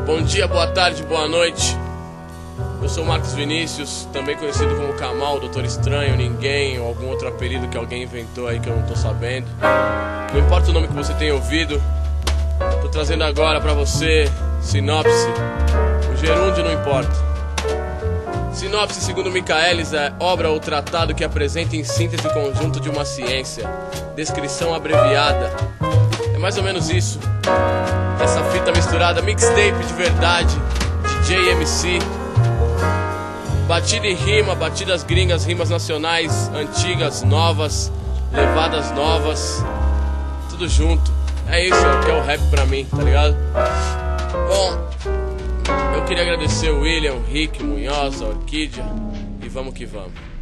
Bom dia, boa tarde, boa noite. Eu sou Marcos Vinícius, também conhecido como Kamal, Doutor Estranho, Ninguém, ou algum outro apelido que alguém inventou aí que eu não tô sabendo. Não importa o nome que você tenha ouvido, tô trazendo agora pra você sinopse. O gerúndio não importa. Sinopse, segundo Michaelis, é obra ou tratado que apresenta em síntese o conjunto de uma ciência. Descrição abreviada. É mais ou menos isso. Essa fita misturada, mixtape de verdade, DJ MC. Batida e rima, batidas gringas, rimas nacionais, antigas, novas, levadas novas, tudo junto. É isso, é o que é o rap pra mim, tá ligado? Bom, eu queria agradecer o William, o Rick, Munhoz, a Orquídea, e vamos que vamos.